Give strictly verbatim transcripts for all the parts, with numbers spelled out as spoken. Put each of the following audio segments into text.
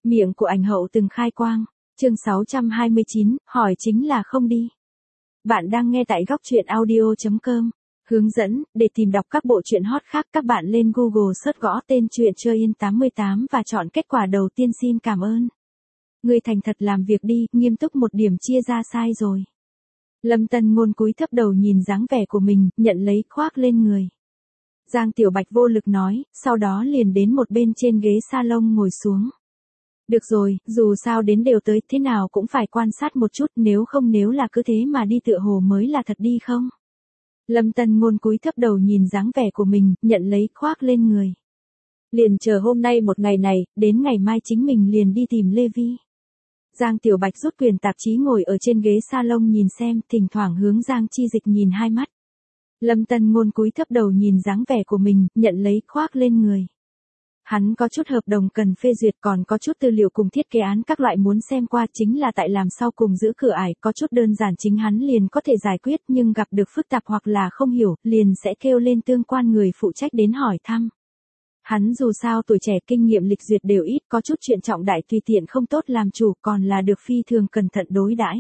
Miệng của ảnh hậu từng khai quang. Chương sáu trăm hai mươi chín, hỏi chính là không đi. Bạn đang nghe tại góc truyện audio chấm com. Hướng dẫn, để tìm đọc các bộ truyện hot khác các bạn lên Google search gõ tên truyện Chơi Yên tám mươi tám và chọn kết quả đầu tiên. Xin cảm ơn. Người thành thật làm việc đi, nghiêm túc một điểm chia ra sai rồi. Lâm Tân Ngôn cúi thấp đầu nhìn dáng vẻ của mình, nhận lấy khoác lên người. Giang Tiểu Bạch vô lực nói, sau đó liền đến một bên trên ghế salon ngồi xuống. Được rồi, dù sao đến đều tới, thế nào cũng phải quan sát một chút, nếu không nếu là cứ thế mà đi tựa hồ mới là thật đi không? Lâm Tân Ngôn cúi thấp đầu nhìn dáng vẻ của mình, nhận lấy khoác lên người. Liền chờ hôm nay một ngày này, đến ngày mai chính mình liền đi tìm Lê Vi. Giang Tiểu Bạch rút quyền tạp chí ngồi ở trên ghế salon nhìn xem, thỉnh thoảng hướng Giang Chi Dịch nhìn hai mắt. Lâm Tân Ngôn cúi thấp đầu nhìn dáng vẻ của mình, nhận lấy khoác lên người. Hắn có chút hợp đồng cần phê duyệt, còn có chút tư liệu cùng thiết kế án các loại muốn xem qua, chính là tại làm sao cùng giữ cửa ải, có chút đơn giản chính hắn liền có thể giải quyết, nhưng gặp được phức tạp hoặc là không hiểu, liền sẽ kêu lên tương quan người phụ trách đến hỏi thăm. Hắn dù sao tuổi trẻ kinh nghiệm lịch duyệt đều ít, có chút chuyện trọng đại tùy tiện không tốt làm chủ, còn là được phi thường cẩn thận đối đãi.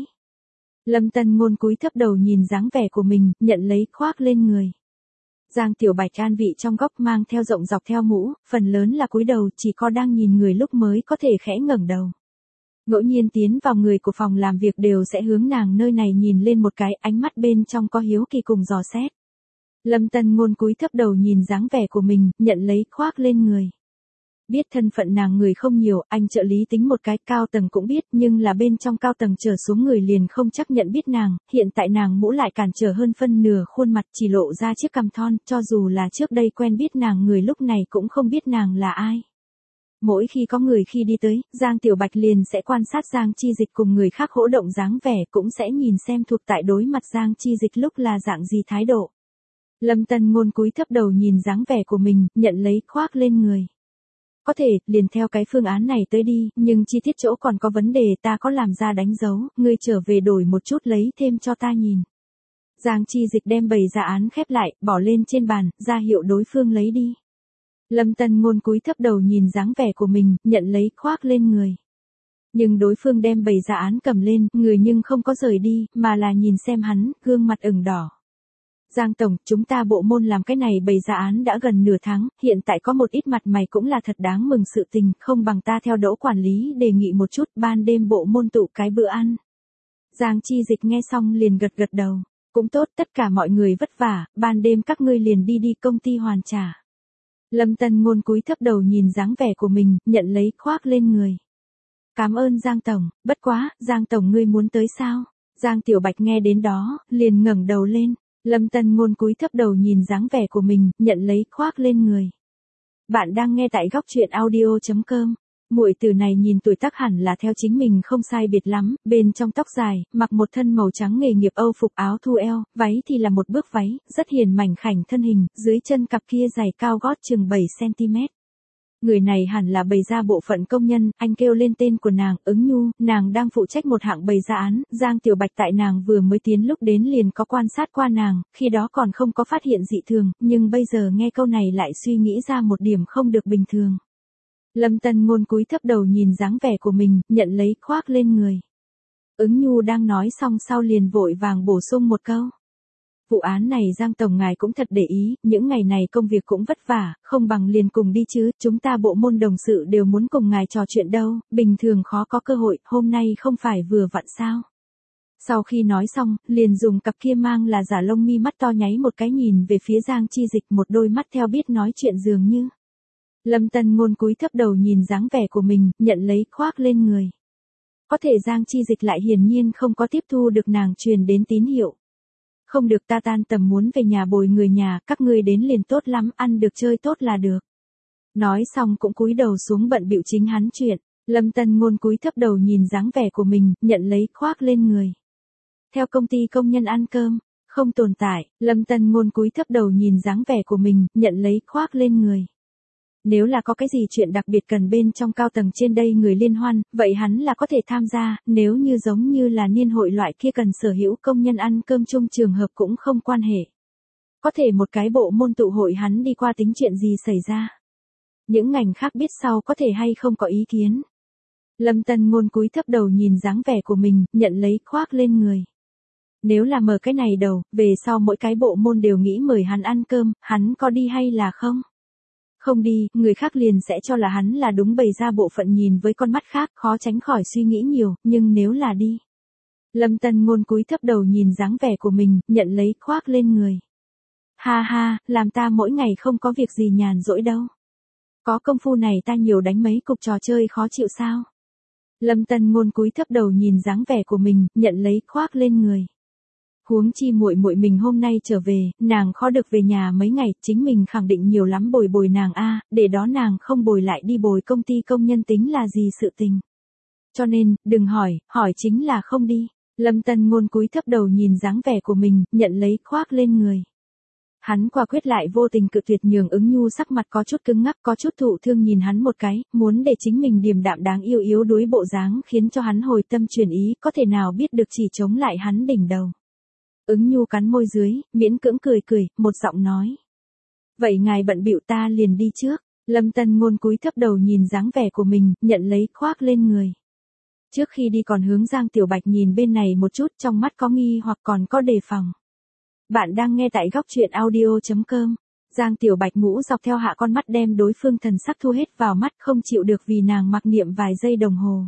Lâm Tân Ngôn cúi thấp đầu nhìn dáng vẻ của mình, nhận lấy khoác lên người. Giang Tiểu Bạch an vị trong góc mang theo rộng dọc theo mũ, phần lớn là cúi đầu, chỉ có đang nhìn người lúc mới có thể khẽ ngẩng đầu. Ngẫu nhiên tiến vào người của phòng làm việc đều sẽ hướng nàng nơi này nhìn lên một cái, ánh mắt bên trong có hiếu kỳ cùng dò xét. Lâm Tân Ngôn cúi thấp đầu nhìn dáng vẻ của mình, nhận lấy khoác lên người. Biết thân phận nàng người không nhiều, anh trợ lý tính một cái, cao tầng cũng biết, nhưng là bên trong cao tầng trở xuống người liền không chắc nhận biết nàng, hiện tại nàng mũ lại cản trở hơn phân nửa khuôn mặt, chỉ lộ ra chiếc cằm thon, cho dù là trước đây quen biết nàng người lúc này cũng không biết nàng là ai. Mỗi khi có người khi đi tới, Giang Tiểu Bạch liền sẽ quan sát Giang Chi Dịch cùng người khác hỗ động dáng vẻ, cũng sẽ nhìn xem thuộc tại đối mặt Giang Chi Dịch lúc là dạng gì thái độ. Lâm Tân Ngôn cúi thấp đầu nhìn dáng vẻ của mình, nhận lấy khoác lên người. Có thể, liền theo cái phương án này tới đi, nhưng chi tiết chỗ còn có vấn đề, ta có làm ra đánh dấu, ngươi trở về đổi một chút lấy thêm cho ta nhìn. Giang Chi Dịch đem bày ra án khép lại, bỏ lên trên bàn, ra hiệu đối phương lấy đi. Lâm Tân Ngôn cúi thấp đầu nhìn dáng vẻ của mình, nhận lấy khoác lên người. Nhưng đối phương đem bày ra án cầm lên, người nhưng không có rời đi, mà là nhìn xem hắn, gương mặt ửng đỏ. Giang Tổng, chúng ta bộ môn làm cái này bày ra án đã gần nửa tháng, hiện tại có một ít mặt mày cũng là thật đáng mừng sự tình, không bằng ta theo Đỗ quản lý đề nghị một chút, ban đêm bộ môn tụ cái bữa ăn. Giang Chi Dịch nghe xong liền gật gật đầu, cũng tốt, tất cả mọi người vất vả, ban đêm các ngươi liền đi đi công ty hoàn trả. Lâm Tân Ngôn cúi thấp đầu nhìn dáng vẻ của mình, nhận lấy khoác lên người. Cảm ơn Giang Tổng, bất quá, Giang Tổng ngươi muốn tới sao? Giang Tiểu Bạch nghe đến đó, liền ngẩng đầu lên. Lâm Tân Ngôn cúi thấp đầu nhìn dáng vẻ của mình, nhận lấy khoác lên người. Bạn đang nghe tại góc truyện audio chấm com. Muội từ này nhìn tuổi tác hẳn là theo chính mình không sai biệt lắm, bên trong tóc dài, mặc một thân màu trắng nghề nghiệp Âu phục áo thu eo, váy thì là một bước váy, rất hiền mảnh khảnh thân hình, dưới chân cặp kia giày cao gót chừng bảy xăng ti mét. Người này hẳn là bày ra bộ phận công nhân, anh kêu lên tên của nàng, Ứng Nhu, nàng đang phụ trách một hạng bày ra án, Giang Tiểu Bạch tại nàng vừa mới tiến lúc đến liền có quan sát qua nàng, khi đó còn không có phát hiện dị thường, nhưng bây giờ nghe câu này lại suy nghĩ ra một điểm không được bình thường. Lâm Tân Ngôn cúi thấp đầu nhìn dáng vẻ của mình, nhận lấy khoác lên người. Ứng Nhu đang nói xong sau liền vội vàng bổ sung một câu. Vụ án này Giang Tổng ngài cũng thật để ý, những ngày này công việc cũng vất vả, không bằng liền cùng đi chứ, chúng ta bộ môn đồng sự đều muốn cùng ngài trò chuyện đâu, bình thường khó có cơ hội, hôm nay không phải vừa vặn sao. Sau khi nói xong, liền dùng cặp kia mang là giả lông mi mắt to nháy một cái nhìn về phía Giang Chi Dịch, một đôi mắt theo biết nói chuyện dường như. Lâm Tân Ngôn cúi thấp đầu nhìn dáng vẻ của mình, nhận lấy khoác lên người. Có thể Giang Chi Dịch lại hiển nhiên không có tiếp thu được nàng truyền đến tín hiệu. Không được, ta tan tầm muốn về nhà bồi người nhà, các ngươi đến liền tốt lắm, ăn được chơi tốt là được. Nói xong cũng cúi đầu xuống bận bịu chính hắn chuyện. Lâm Tân Ngôn cúi thấp đầu nhìn dáng vẻ của mình, nhận lấy khoác lên người. Theo công ty công nhân ăn cơm, không tồn tại, Lâm Tân Ngôn cúi thấp đầu nhìn dáng vẻ của mình, nhận lấy khoác lên người. Nếu là có cái gì chuyện đặc biệt cần bên trong cao tầng trên đây người liên hoan, vậy hắn là có thể tham gia, nếu như giống như là niên hội loại kia cần sở hữu công nhân ăn cơm chung trường hợp cũng không quan hệ. Có thể một cái bộ môn tụ hội hắn đi qua tính chuyện gì xảy ra. Những ngành khác biết sau có thể hay không có ý kiến. Lâm Tân Ngôn cúi thấp đầu nhìn dáng vẻ của mình, nhận lấy khoác lên người. Nếu là mở cái này đầu, về sau mỗi cái bộ môn đều nghĩ mời hắn ăn cơm, hắn có đi hay là không? Không đi, người khác liền sẽ cho là hắn là đúng, bày ra bộ phận nhìn với con mắt khác, khó tránh khỏi suy nghĩ nhiều, nhưng nếu là đi. Lâm Tân Ngôn cúi thấp đầu nhìn dáng vẻ của mình, nhận lấy khoác lên người. Ha ha, làm ta mỗi ngày không có việc gì nhàn rỗi đâu. Có công phu này ta nhiều đánh mấy cục trò chơi khó chịu sao? Lâm Tân Ngôn cúi thấp đầu nhìn dáng vẻ của mình, nhận lấy khoác lên người. Huống chi muội muội mình hôm nay trở về, nàng khó được về nhà mấy ngày, chính mình khẳng định nhiều lắm bồi bồi nàng a, để đó nàng không bồi lại đi bồi công ty công nhân tính là gì sự tình. Cho nên, đừng hỏi, hỏi chính là không đi. Lâm Tân Ngôn cúi thấp đầu nhìn dáng vẻ của mình, nhận lấy khoác lên người. Hắn quả quyết lại vô tình cự tuyệt, nhường Ứng Nhu sắc mặt có chút cứng ngắc, có chút thụ thương nhìn hắn một cái, muốn để chính mình điềm đạm đáng yêu yếu đuối bộ dáng khiến cho hắn hồi tâm chuyển ý, có thể nào biết được chỉ chống lại hắn đỉnh đầu. Ứng Nhu cắn môi dưới, miễn cưỡng cười cười, một giọng nói. Vậy ngài bận bịu ta liền đi trước. Lâm Tân Ngôn cúi thấp đầu nhìn dáng vẻ của mình, nhận lấy khoác lên người. Trước khi đi còn hướng Giang Tiểu Bạch nhìn bên này một chút, trong mắt có nghi hoặc còn có đề phòng. Bạn đang nghe tại góc truyện audio chấm com. Giang Tiểu Bạch ngũ dọc theo hạ con mắt đem đối phương thần sắc thu hết vào mắt, không chịu được vì nàng mặc niệm vài giây đồng hồ.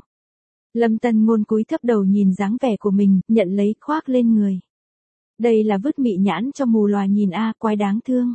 Lâm Tân Ngôn cúi thấp đầu nhìn dáng vẻ của mình, nhận lấy khoác lên người. Đây là vứt mị nhãn cho mù lòa nhìn a, quái đáng thương.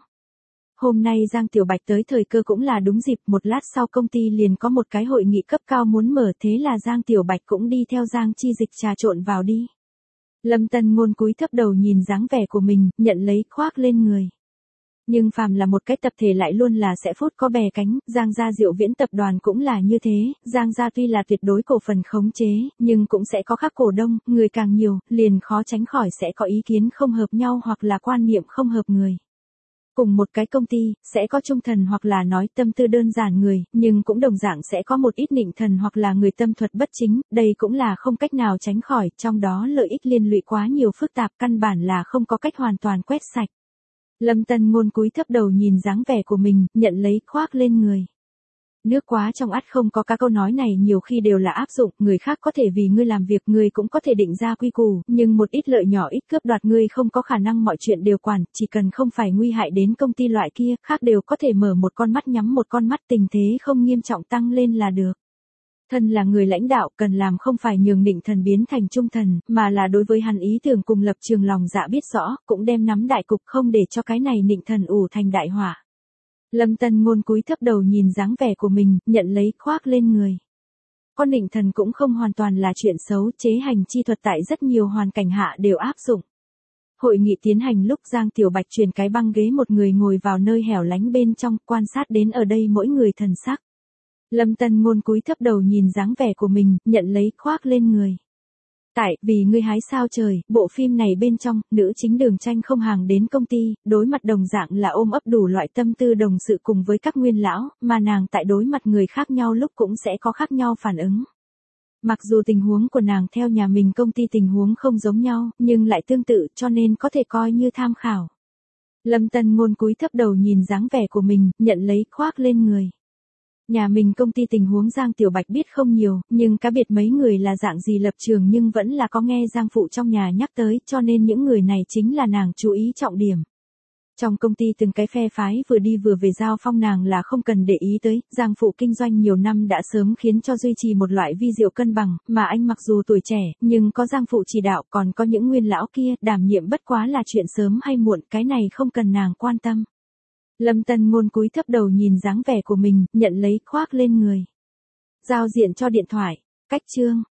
Hôm nay Giang Tiểu Bạch tới thời cơ cũng là đúng dịp, một lát sau công ty liền có một cái hội nghị cấp cao muốn mở, thế là Giang Tiểu Bạch cũng đi theo Giang Chi Dịch trà trộn vào đi. Lâm Tân Ngôn cúi thấp đầu nhìn dáng vẻ của mình, nhận lấy khoác lên người. Nhưng phàm là một cái tập thể lại luôn là sẽ phút có bè cánh, Giang gia Diệu Viễn tập đoàn cũng là như thế, Giang gia tuy là tuyệt đối cổ phần khống chế, nhưng cũng sẽ có các cổ đông, người càng nhiều, liền khó tránh khỏi sẽ có ý kiến không hợp nhau hoặc là quan niệm không hợp người. Cùng một cái công ty, sẽ có trung thần hoặc là nói tâm tư đơn giản người, nhưng cũng đồng dạng sẽ có một ít nịnh thần hoặc là người tâm thuật bất chính, đây cũng là không cách nào tránh khỏi, trong đó lợi ích liên lụy quá nhiều phức tạp, căn bản là không có cách hoàn toàn quét sạch. Lâm Tân Ngôn cúi thấp đầu nhìn dáng vẻ của mình, nhận lấy khoác lên người. Nước quá trong ắt không có cá, câu nói này nhiều khi đều là áp dụng, người khác có thể vì ngươi làm việc, ngươi cũng có thể định ra quy củ, nhưng một ít lợi nhỏ ít cướp đoạt ngươi không có khả năng mọi chuyện đều quản, chỉ cần không phải nguy hại đến công ty loại kia, khác đều có thể mở một con mắt nhắm một con mắt, tình thế không nghiêm trọng tăng lên là được. Thân là người lãnh đạo, cần làm không phải nhường nịnh thần biến thành trung thần, mà là đối với hắn ý tưởng cùng lập trường lòng dạ biết rõ, cũng đem nắm đại cục, không để cho cái này nịnh thần ủ thành đại họa. Lâm Tân Ngôn cúi thấp đầu nhìn dáng vẻ của mình, nhận lấy khoác lên người. Con nịnh thần cũng không hoàn toàn là chuyện xấu, chế hành chi thuật tại rất nhiều hoàn cảnh hạ đều áp dụng. Hội nghị tiến hành lúc Giang Tiểu Bạch truyền cái băng ghế, một người ngồi vào nơi hẻo lánh bên trong, quan sát đến ở đây mỗi người thần sắc. Lâm Tân Ngôn cúi thấp đầu nhìn dáng vẻ của mình, nhận lấy khoác lên người. Tại, vì ngươi hái sao trời, bộ phim này bên trong, nữ chính Đường Tranh không hàng đến công ty, đối mặt đồng dạng là ôm ấp đủ loại tâm tư đồng sự cùng với các nguyên lão, mà nàng tại đối mặt người khác nhau lúc cũng sẽ có khác nhau phản ứng. Mặc dù tình huống của nàng theo nhà mình công ty tình huống không giống nhau, nhưng lại tương tự, cho nên có thể coi như tham khảo. Lâm Tân Ngôn cúi thấp đầu nhìn dáng vẻ của mình, nhận lấy khoác lên người. Nhà mình công ty tình huống Giang Tiểu Bạch biết không nhiều, nhưng cá biệt mấy người là dạng gì lập trường nhưng vẫn là có nghe Giang phụ trong nhà nhắc tới, cho nên những người này chính là nàng chú ý trọng điểm. Trong công ty từng cái phe phái vừa đi vừa về giao phong nàng là không cần để ý tới, Giang phụ kinh doanh nhiều năm đã sớm khiến cho duy trì một loại vi diệu cân bằng, mà anh mặc dù tuổi trẻ, nhưng có Giang phụ chỉ đạo, còn có những nguyên lão kia, đảm nhiệm bất quá là chuyện sớm hay muộn, cái này không cần nàng quan tâm. Lâm Tân Ngôn cúi thấp đầu nhìn dáng vẻ của mình, nhận lấy khoác lên người. Giao diện cho điện thoại, cách chương,